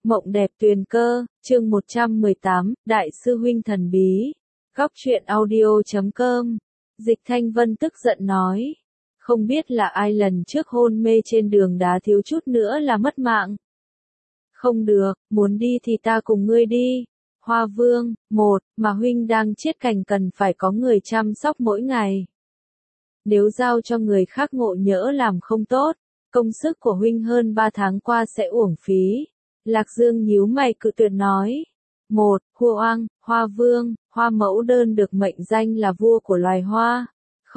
Mộng đẹp tuyền cơ, chương 118, Đại sư huynh thần bí. Góc truyện audio.com. Dịch Thanh Vân tức giận nói. Không biết là ai lần trước hôn mê trên đường đá thiếu chút nữa là mất mạng. Không được, muốn đi thì ta cùng ngươi đi. Hoa Vương, mà huynh đang chết cành cần phải có người chăm sóc mỗi ngày. Nếu giao cho người khác ngộ nhỡ làm không tốt, công sức của huynh hơn 3 tháng qua sẽ uổng phí. Lạc Dương nhíu mày cự tuyệt nói. Hoa Vương, Hoa Mẫu Đơn được mệnh danh là vua của loài hoa.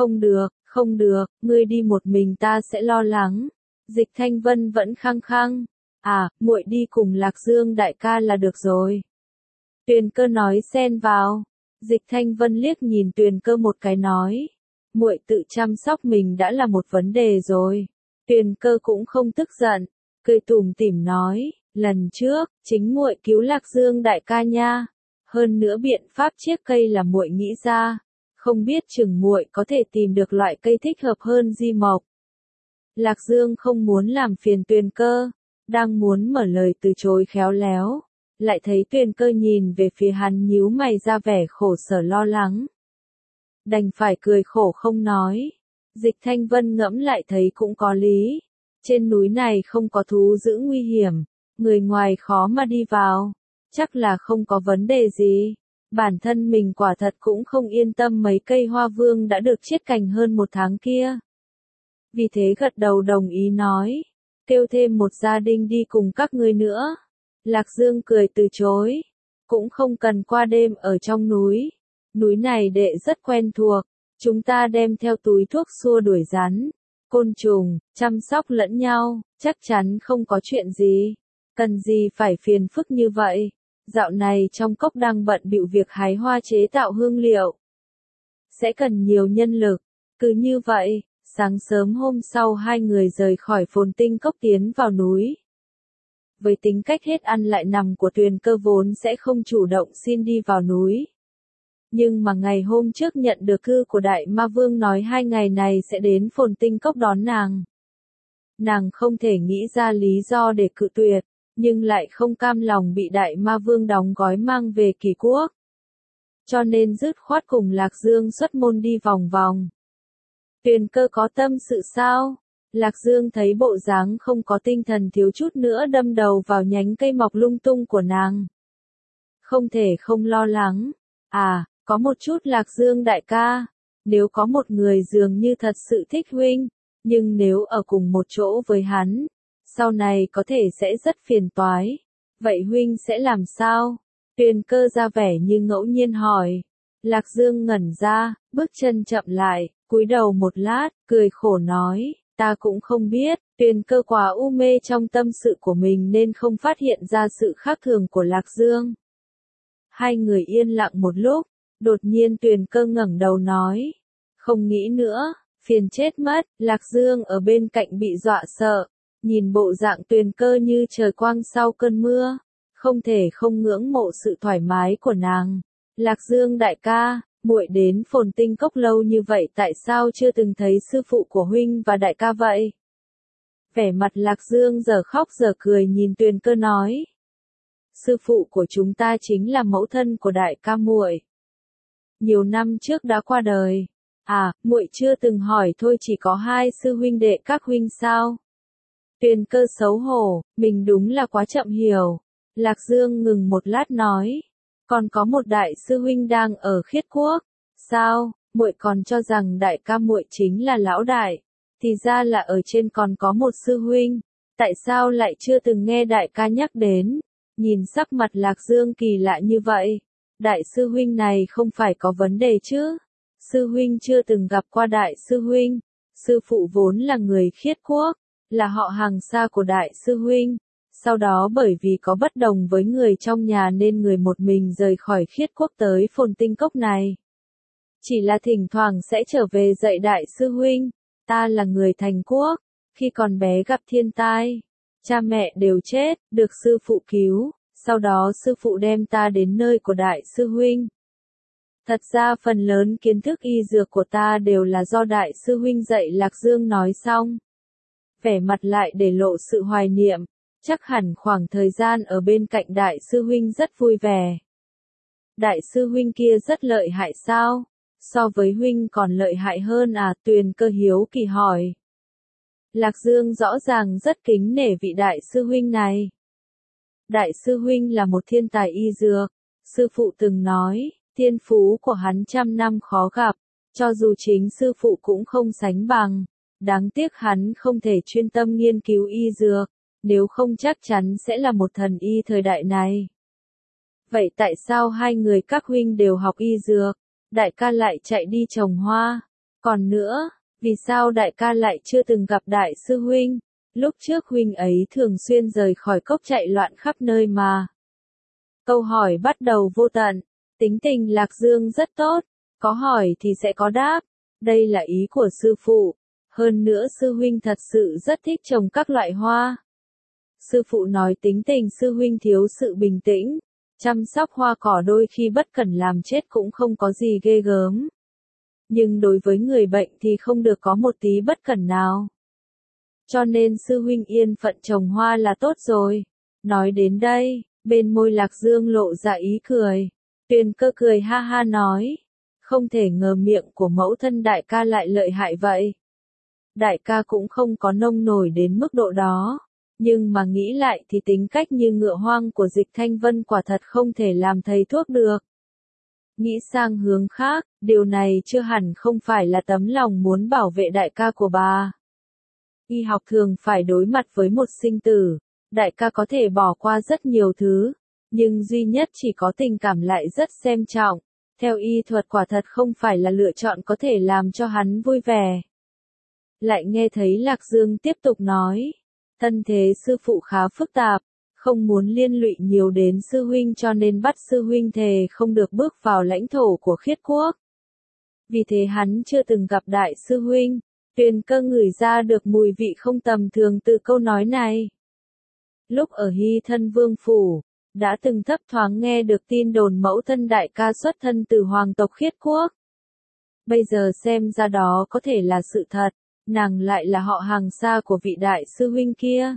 Không được, ngươi đi một mình ta sẽ lo lắng. Dịch Thanh Vân vẫn khăng khăng. Muội đi cùng Lạc Dương đại ca là được rồi. Tuyền Cơ nói xen vào. Dịch Thanh Vân liếc nhìn Tuyền Cơ một cái nói. Muội tự chăm sóc mình đã là một vấn đề rồi. Tuyền Cơ cũng không tức giận, cười tủm tỉm nói. Lần trước, chính muội cứu Lạc Dương đại ca nha. Hơn nữa biện pháp chiết cây là muội nghĩ ra. Không biết chừng muội có thể tìm được loại cây thích hợp hơn di mộc. Lạc Dương không muốn làm phiền Tuyền Cơ, đang muốn mở lời từ chối khéo léo, lại thấy Tuyền Cơ nhìn về phía hắn nhíu mày ra vẻ khổ sở lo lắng. Đành phải cười khổ không nói. Dịch Thanh Vân ngẫm lại thấy cũng có lý. Trên núi này không có thú dữ nguy hiểm, người ngoài khó mà đi vào, chắc là không có vấn đề gì. Bản thân mình quả thật cũng không yên tâm mấy cây hoa vương đã được chiết cành hơn 1 tháng kia. Vì thế gật đầu đồng ý nói, kêu thêm một gia đình đi cùng các ngươi nữa. Lạc Dương cười từ chối, cũng không cần qua đêm ở trong núi. Núi này đệ rất quen thuộc, chúng ta đem theo túi thuốc xua đuổi rắn, côn trùng, chăm sóc lẫn nhau, chắc chắn không có chuyện gì. Cần gì phải phiền phức như vậy? Dạo này trong cốc đang bận bịu việc hái hoa chế tạo hương liệu. Sẽ cần nhiều nhân lực. Cứ như vậy, sáng sớm hôm sau hai người rời khỏi Phồn Tinh Cốc tiến vào núi. Với tính cách hết ăn lại nằm của Tuyền Cơ vốn sẽ không chủ động xin đi vào núi. Nhưng mà ngày hôm trước nhận được thư của Đại Ma Vương nói 2 ngày này sẽ đến Phồn Tinh Cốc đón nàng. Nàng không thể nghĩ ra lý do để cự tuyệt, nhưng lại không cam lòng bị Đại Ma Vương đóng gói mang về Kỳ Quốc. Cho nên dứt khoát cùng Lạc Dương xuất môn đi vòng vòng. Tuyền Cơ có tâm sự sao? Lạc Dương thấy bộ dáng không có tinh thần thiếu chút nữa đâm đầu vào nhánh cây mọc lung tung của nàng. Không thể không lo lắng. Có một chút Lạc Dương đại ca. Nếu có một người dường như thật sự thích huynh, nhưng nếu ở cùng một chỗ với hắn, sau này có thể sẽ rất phiền toái. Vậy huynh sẽ làm sao? Tuyền Cơ ra vẻ như ngẫu nhiên hỏi. Lạc Dương ngẩn ra, bước chân chậm lại, cúi đầu một lát, cười khổ nói, ta cũng không biết. Tuyền Cơ quá u mê trong tâm sự của mình nên không phát hiện ra sự khác thường của Lạc Dương. Hai người yên lặng một lúc, đột nhiên Tuyền Cơ ngẩng đầu nói, không nghĩ nữa, phiền chết mất. Lạc Dương ở bên cạnh bị dọa sợ, nhìn bộ dạng Tuyền Cơ như trời quang sau cơn mưa, không thể không ngưỡng mộ sự thoải mái của nàng. Lạc Dương đại ca, muội đến Phồn Tinh Cốc lâu như vậy tại sao chưa từng thấy sư phụ của huynh và đại ca vậy? Vẻ mặt Lạc Dương giờ khóc giờ cười nhìn Tuyền Cơ nói. Sư phụ của chúng ta chính là mẫu thân của đại ca muội. Nhiều năm trước đã qua đời. Muội chưa từng hỏi thôi, chỉ có 2 sư huynh đệ các huynh sao? Tuyền Cơ xấu hổ, mình đúng là quá chậm hiểu. Lạc Dương ngừng một lát nói, còn có một đại sư huynh đang ở Khiết Quốc. Sao? Muội còn cho rằng đại ca muội chính là lão đại, thì ra là ở trên còn có một sư huynh. Tại sao lại chưa từng nghe đại ca nhắc đến? Nhìn sắc mặt Lạc Dương kỳ lạ như vậy, đại sư huynh này không phải có vấn đề chứ? Sư huynh chưa từng gặp qua đại sư huynh. Sư phụ vốn là người Khiết Quốc, là họ hàng xa của đại sư huynh. Sau đó bởi vì có bất đồng với người trong nhà nên người một mình rời khỏi Khiết Quốc tới Phồn Tinh Cốc này. Chỉ là thỉnh thoảng sẽ trở về dạy đại sư huynh. Ta là người Thành Quốc, khi còn bé gặp thiên tai, cha mẹ đều chết, được sư phụ cứu, sau đó sư phụ đem ta đến nơi của đại sư huynh. Thật ra phần lớn kiến thức y dược của ta đều là do đại sư huynh dạy. Lạc Dương nói xong, vẻ mặt lại để lộ sự hoài niệm. chắc hẳn khoảng thời gian ở bên cạnh đại sư huynh rất vui vẻ. Đại sư huynh kia rất lợi hại sao? So với huynh còn lợi hại hơn à? Tuyền Cơ hiếu kỳ hỏi. Lạc Dương rõ ràng rất kính nể vị đại sư huynh này. Đại sư huynh là một thiên tài y dược, sư phụ từng nói, thiên phú của hắn trăm năm khó gặp, cho dù chính sư phụ cũng không sánh bằng. Đáng tiếc hắn không thể chuyên tâm nghiên cứu y dược, nếu không chắc chắn sẽ là một thần y thời đại này. Vậy tại sao hai người các huynh đều học y dược, đại ca lại chạy đi trồng hoa? Còn nữa, vì sao đại ca lại chưa từng gặp đại sư huynh? Lúc trước huynh ấy thường xuyên rời khỏi cốc chạy loạn khắp nơi mà. Câu hỏi bắt đầu vô tận, tính tình Lạc Dương rất tốt, có hỏi thì sẽ có đáp, đây là ý của sư phụ. Hơn nữa sư huynh thật sự rất thích trồng các loại hoa. Sư phụ nói tính tình sư huynh thiếu sự bình tĩnh, chăm sóc hoa cỏ đôi khi bất cẩn làm chết cũng không có gì ghê gớm. Nhưng đối với người bệnh thì không được có một tí bất cẩn nào. Cho nên sư huynh yên phận trồng hoa là tốt rồi. Nói đến đây, bên môi Lạc Dương lộ ra ý cười. Tuyền Cơ cười ha ha nói. Không thể ngờ miệng của mẫu thân đại ca lại lợi hại vậy. Đại ca cũng không có nông nổi đến mức độ đó. Nhưng mà nghĩ lại thì tính cách như ngựa hoang của Dịch Thanh Vân quả thật không thể làm thầy thuốc được. Nghĩ sang hướng khác, điều này chưa hẳn không phải là tấm lòng muốn bảo vệ đại ca của bà. Y học thường phải đối mặt với một sinh tử, đại ca có thể bỏ qua rất nhiều thứ, nhưng duy nhất chỉ có tình cảm lại rất xem trọng. Theo y thuật quả thật không phải là lựa chọn có thể làm cho hắn vui vẻ. Lại nghe thấy Lạc Dương tiếp tục nói, thân thế sư phụ khá phức tạp, không muốn liên lụy nhiều đến sư huynh cho nên bắt sư huynh thề không được bước vào lãnh thổ của Khiết Quốc. Vì thế hắn chưa từng gặp đại sư huynh. Tuyền Cơ ngửi ra được mùi vị không tầm thường từ câu nói này. Lúc ở Hy Thân Vương Phủ, đã từng thấp thoáng nghe được tin đồn mẫu thân đại ca xuất thân từ hoàng tộc Khiết Quốc. Bây giờ xem ra đó có thể là sự thật, nàng lại là họ hàng xa của vị đại sư huynh kia.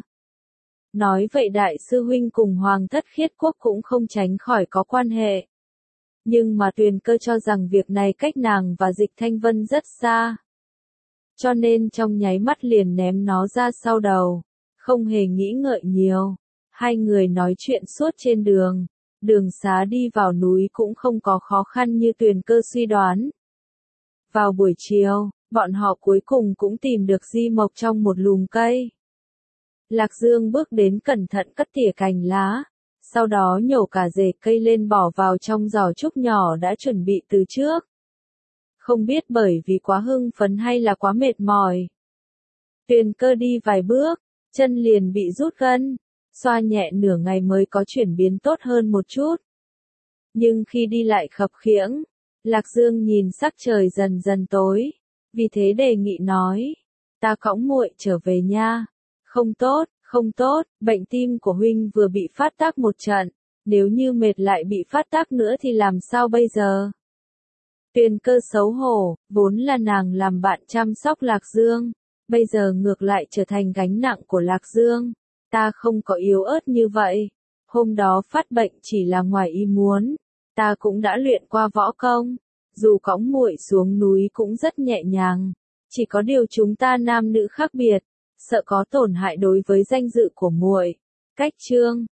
Nói vậy đại sư huynh cùng hoàng thất Khiết Quốc cũng không tránh khỏi có quan hệ. Nhưng mà Tuyền Cơ cho rằng việc này cách nàng và Dịch Thanh Vân rất xa. Cho nên trong nháy mắt liền ném nó ra sau đầu, không hề nghĩ ngợi nhiều. Hai người nói chuyện suốt trên đường, đường xá đi vào núi cũng không có khó khăn như Tuyền Cơ suy đoán. Vào buổi chiều, bọn họ cuối cùng cũng tìm được di mộc trong một lùm cây. Lạc Dương bước đến cẩn thận cắt tỉa cành lá, sau đó nhổ cả rễ cây lên bỏ vào trong giỏ trúc nhỏ đã chuẩn bị từ trước. Không biết bởi vì quá hưng phấn hay là quá mệt mỏi. Tuyền Cơ đi vài bước, chân liền bị rút gân, xoa nhẹ nửa ngày mới có chuyển biến tốt hơn một chút. Nhưng khi đi lại khập khiễng, Lạc Dương nhìn sắc trời dần dần tối, vì thế đề nghị nói, ta cõng muội trở về nha. Không tốt, không tốt, bệnh tim của huynh vừa bị phát tác một trận, nếu như mệt lại bị phát tác nữa thì làm sao bây giờ? Tuyền Cơ xấu hổ, vốn là nàng làm bạn chăm sóc Lạc Dương, bây giờ ngược lại trở thành gánh nặng của Lạc Dương. Ta không có yếu ớt như vậy, hôm đó phát bệnh chỉ là ngoài ý muốn, ta cũng đã luyện qua võ công, dù cõng muội xuống núi cũng rất nhẹ nhàng, chỉ có điều chúng ta nam nữ khác biệt, sợ có tổn hại đối với danh dự của muội. Cách chương